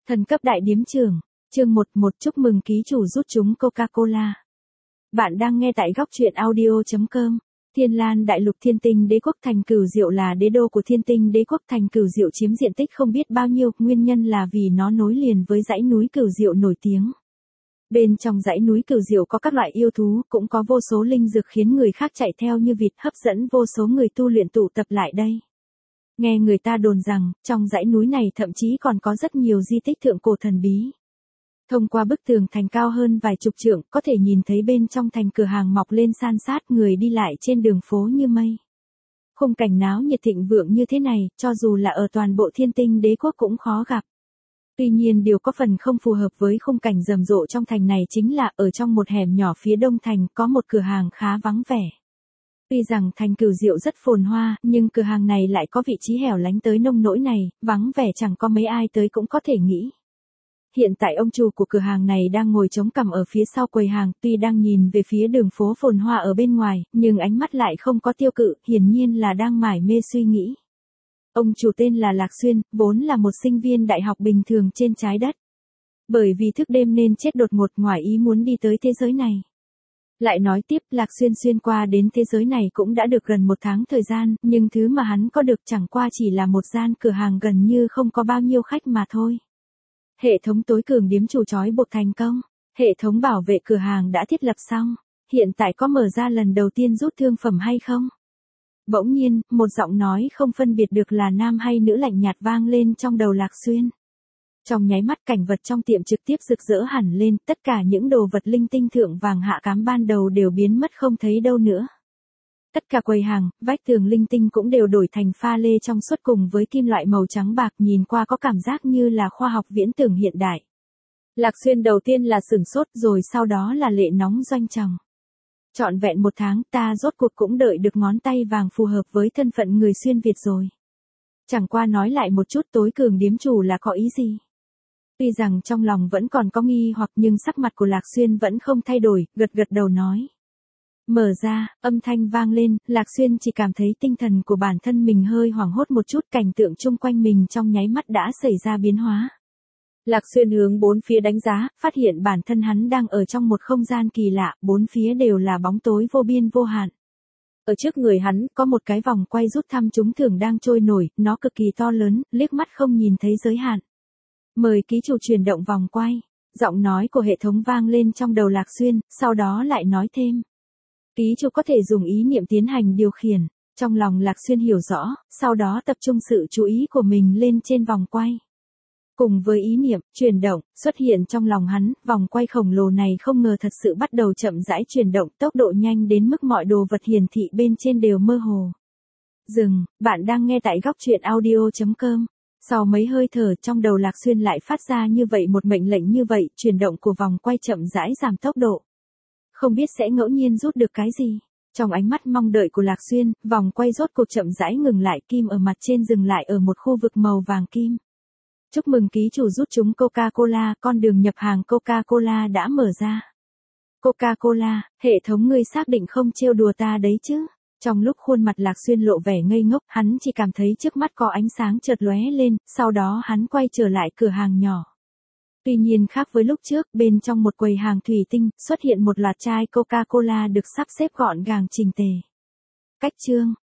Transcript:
Thần cấp đại điếm trưởng, chương 11 chúc mừng ký chủ rút trúng Coca-Cola. Bạn đang nghe tại góc truyện audio.com. Thiên Lan đại lục Thiên Tinh Đế quốc Thành Cửu Diệu là đế đô của Thiên Tinh Đế quốc. Thành Cửu Diệu chiếm diện tích không biết bao nhiêu, nguyên nhân là vì nó nối liền với dãy núi Cửu Diệu nổi tiếng. Bên trong dãy núi Cửu Diệu có các loại yêu thú, cũng có vô số linh dược khiến người khác chạy theo như vịt, hấp dẫn vô số người tu luyện tụ tập lại đây. Nghe người ta đồn rằng, trong dãy núi này thậm chí còn có rất nhiều di tích thượng cổ thần bí. Thông qua bức tường thành cao hơn vài chục trượng, có thể nhìn thấy bên trong thành cửa hàng mọc lên san sát, người đi lại trên đường phố như mây. Khung cảnh náo nhiệt thịnh vượng như thế này, cho dù là ở toàn bộ Thiên Tinh Đế quốc cũng khó gặp. Tuy nhiên điều có phần không phù hợp với khung cảnh rầm rộ trong thành này chính là ở trong một hẻm nhỏ phía đông thành có một cửa hàng khá vắng vẻ. Tuy rằng thành Cửu Diệu rất phồn hoa, nhưng cửa hàng này lại có vị trí hẻo lánh tới nông nỗi này, vắng vẻ chẳng có mấy ai tới cũng có thể nghĩ. Hiện tại ông chủ của cửa hàng này đang ngồi chống cằm ở phía sau quầy hàng, tuy đang nhìn về phía đường phố phồn hoa ở bên ngoài, nhưng ánh mắt lại không có tiêu cự, hiển nhiên là đang mải mê suy nghĩ. Ông chủ tên là Lạc Xuyên, vốn là một sinh viên đại học bình thường trên trái đất. Bởi vì thức đêm nên chết đột ngột, ngoài ý muốn đi tới thế giới này. Lại nói tiếp, Lạc Xuyên xuyên qua đến thế giới này cũng đã được gần 1 tháng thời gian, nhưng thứ mà hắn có được chẳng qua chỉ là một gian cửa hàng gần như không có bao nhiêu khách mà thôi. Hệ thống tối cường điếm chủ trói buộc thành công, hệ thống bảo vệ cửa hàng đã thiết lập xong, hiện tại có mở ra lần đầu tiên rút thương phẩm hay không? Bỗng nhiên, một giọng nói không phân biệt được là nam hay nữ lạnh nhạt vang lên trong đầu Lạc Xuyên. Trong nháy mắt cảnh vật trong tiệm trực tiếp rực rỡ hẳn lên, tất cả những đồ vật linh tinh thượng vàng hạ cám ban đầu đều biến mất không thấy đâu nữa. Tất cả quầy hàng, vách tường linh tinh cũng đều đổi thành pha lê trong suốt cùng với kim loại màu trắng bạc, nhìn qua có cảm giác như là khoa học viễn tưởng hiện đại. Lạc Xuyên đầu tiên là sửng sốt, rồi sau đó là lệ nóng doanh tròng. Trọn vẹn 1 tháng ta rốt cuộc cũng đợi được ngón tay vàng phù hợp với thân phận người xuyên Việt rồi. Chẳng qua nói lại một chút, tối cường điếm chủ là có ý gì? Tuy rằng trong lòng vẫn còn có nghi hoặc nhưng sắc mặt của Lạc Xuyên vẫn không thay đổi, gật gật đầu nói. Mở ra, âm thanh vang lên, Lạc Xuyên chỉ cảm thấy tinh thần của bản thân mình hơi hoảng hốt một chút, cảnh tượng chung quanh mình trong nháy mắt đã xảy ra biến hóa. Lạc Xuyên hướng bốn phía đánh giá, phát hiện bản thân hắn đang ở trong một không gian kỳ lạ, bốn phía đều là bóng tối vô biên vô hạn. Ở trước người hắn, có một cái vòng quay rút thăm trúng thưởng đang trôi nổi, nó cực kỳ to lớn, liếc mắt không nhìn thấy giới hạn. Mời ký chủ chuyển động vòng quay. Giọng nói của hệ thống vang lên trong đầu Lạc Xuyên, sau đó lại nói thêm. Ký chủ có thể dùng ý niệm tiến hành điều khiển. Trong lòng Lạc Xuyên hiểu rõ, sau đó tập trung sự chú ý của mình lên trên vòng quay. Cùng với ý niệm, chuyển động, xuất hiện trong lòng hắn, vòng quay khổng lồ này không ngờ thật sự bắt đầu chậm rãi chuyển động, tốc độ nhanh đến mức mọi đồ vật hiển thị bên trên đều mơ hồ. Dừng, bạn đang nghe tại góc truyện audio.com. Sau mấy hơi thở trong đầu Lạc Xuyên lại phát ra như vậy một mệnh lệnh như vậy, chuyển động của vòng quay chậm rãi giảm tốc độ. Không biết sẽ ngẫu nhiên rút được cái gì. Trong ánh mắt mong đợi của Lạc Xuyên, vòng quay rốt cuộc chậm rãi ngừng lại, kim ở mặt trên dừng lại ở một khu vực màu vàng kim. Chúc mừng ký chủ rút trúng Coca-Cola, con đường nhập hàng Coca-Cola đã mở ra. Coca-Cola, hệ thống ngươi xác định không trêu đùa ta đấy chứ? Trong lúc khuôn mặt Lạc Xuyên lộ vẻ ngây ngốc, hắn chỉ cảm thấy trước mắt có ánh sáng chợt lóe lên, sau đó hắn quay trở lại cửa hàng nhỏ. Tuy nhiên khác với lúc trước, bên trong một quầy hàng thủy tinh, xuất hiện một loạt chai Coca-Cola được sắp xếp gọn gàng chỉnh tề. Cách chương,